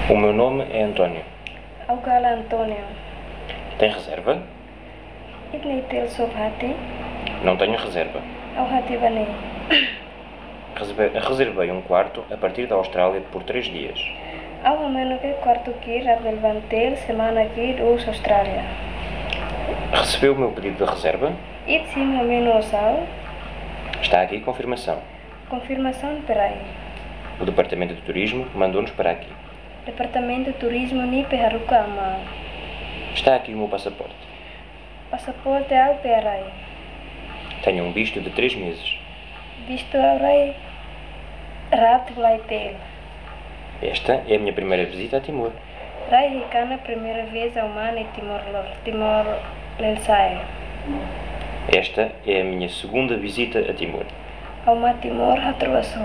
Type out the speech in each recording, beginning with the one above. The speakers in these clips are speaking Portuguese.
O meu nome é António. Augala António. Tem reserva? Itneitel Sofhati. Não tenho reserva. Auhati Bane. Reservei um quarto a partir da Austrália por 3 dias. Ao menos que quarto aqui, Radvelvantel, semana aqui, dos Austrália. Recebeu o meu pedido de reserva? It sim o menos ao. Está aqui confirmação. Confirmação para aí. O Departamento de Turismo mandou-nos para aqui. Departamento de Turismo ni Peharuka Ama. Está aqui o meu passaporte. Passaporte ao Perai. Tenho um visto de 3 meses. Visto ao Rai. Rat Vlaitel. Esta é a minha primeira visita a Timor. Rai Hikana primeira vez ao Mane Timor Lelsai. Esta é a minha segunda visita a Timor. Ao Ma Timor Hatroasso.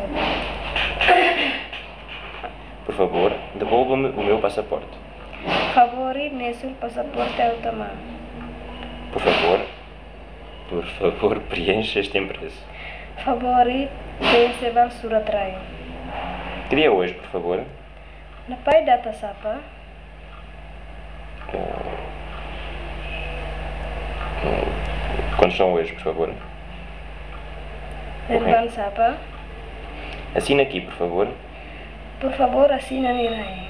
Por favor, devolva-me o meu passaporte. Favori Nesul Passaporte ao Tamá. Por favor, preencha este impresso. Favori Penseval Suratrai. Que dia é hoje, por favor? Na pai data sapa. Quantos são hoje, por favor? Nervan sapa. Assina aqui, por favor. Por favor, assina Nirai.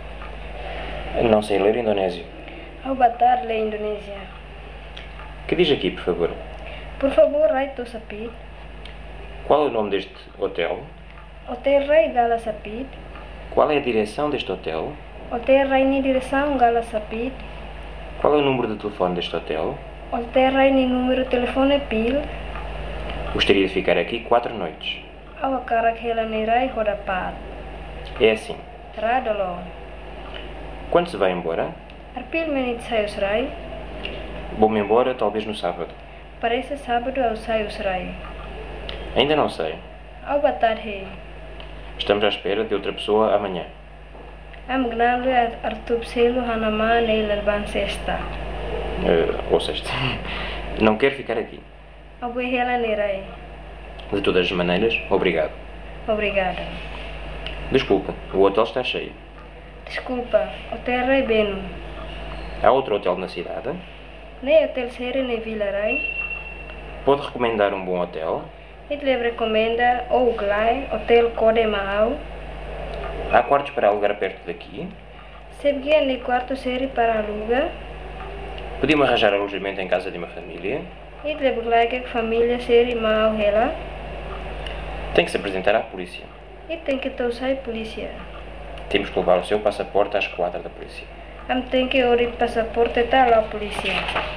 Não sei ler indonésio. Ao batar le Indonésia. Que diz aqui, por favor? Por favor, Rai to Sapit. Qual é o nome deste hotel? Hotel Rai Gala Sapit. Qual é a direção deste hotel? Hotel Rai ni direção Gala Sapit. Qual é o número de telefone deste hotel? Hotel Rai ni número telefone pil. Gostaria de ficar aqui 4 noites. Ao akarak hela Nirai Hodapat. É assim. Radolo. Quando se vai embora? Arpil menit Sayus Rai. Vou-me embora talvez no sábado. Parece sábado ao Sayus Rai. Ainda não sei. Ao batar he. Estamos à espera de outra pessoa amanhã. Am gnalwe Artub Selo Hanama Neilalban Sesta. Ou sexta. Não quero ficar aqui. Ao hela Nirai. De todas as maneiras, obrigado. Obrigada. Desculpa, o hotel está cheio. Desculpa, Hotel Rai Beno. Há outro hotel na cidade? Nem Hotel Sere nem Vila Rai. Pode recomendar um bom hotel? It lhe recomenda ou Glai, Hotel Code Mahau. Há quartos para alugar perto daqui? Sebgia ni quarto Sere para aluga. Podia-me arranjar alojamento em casa de uma família? It lhe Glai que família Sere Mahau Hela. Tem que se apresentar à polícia. It tem que tousai polícia. Temos que levar o seu passaporte à esquadra da polícia. Am tem que orit passaporte tal à polícia.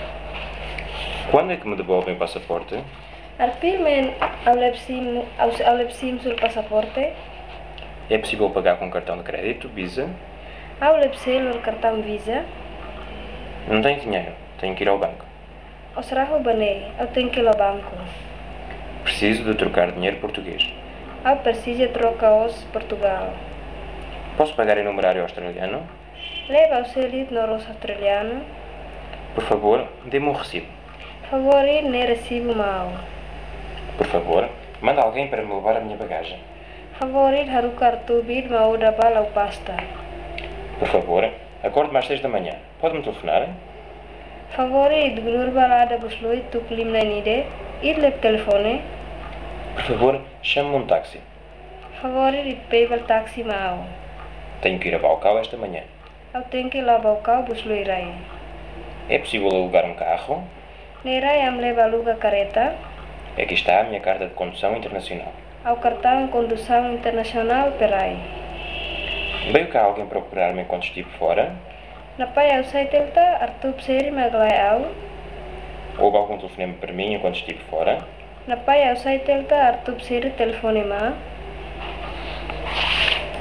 Quando é que me devolvem o passaporte? Arpil men ao lepsim sul passaporte. É possível pagar com cartão de crédito, Visa? Ao lepsel o cartão Visa. Não tenho dinheiro. Tenho que ir ao banco. Osraho banei, eu tenho que ir ao banco. Preciso de trocar dinheiro português. Eu preciso trocar os Portugal. Posso pagar em numerário australiano? Leva o seu noros australiano. Por favor, dê-me um recibo. Favori ne recibo mau. Por favor, manda alguém para me levar a minha bagagem. Favori harukar tubid mau dabal ao pasta. Por favor, acorde-me às 6 da manhã. Pode-me telefonar? Favori dulur balada busloi tuklim na nide. Idlep telefone. Por favor, chame-me um táxi. Favori ripeval taxi mau. Tenho que ir a Baucau esta manhã. Eu tenho que ir lá Baucau busloi rai. É possível alugar um carro? Nerai am leva aluga careta. Aqui está a minha carta de condução internacional. Ao cartão condução internacional perai. Veio cá alguém procurar-me enquanto estive fora? Na pai ao saitelta artub seri maglai au. Houve algum telefonema para mim enquanto estive fora? Na pai ao saitelta artub seri telefonema.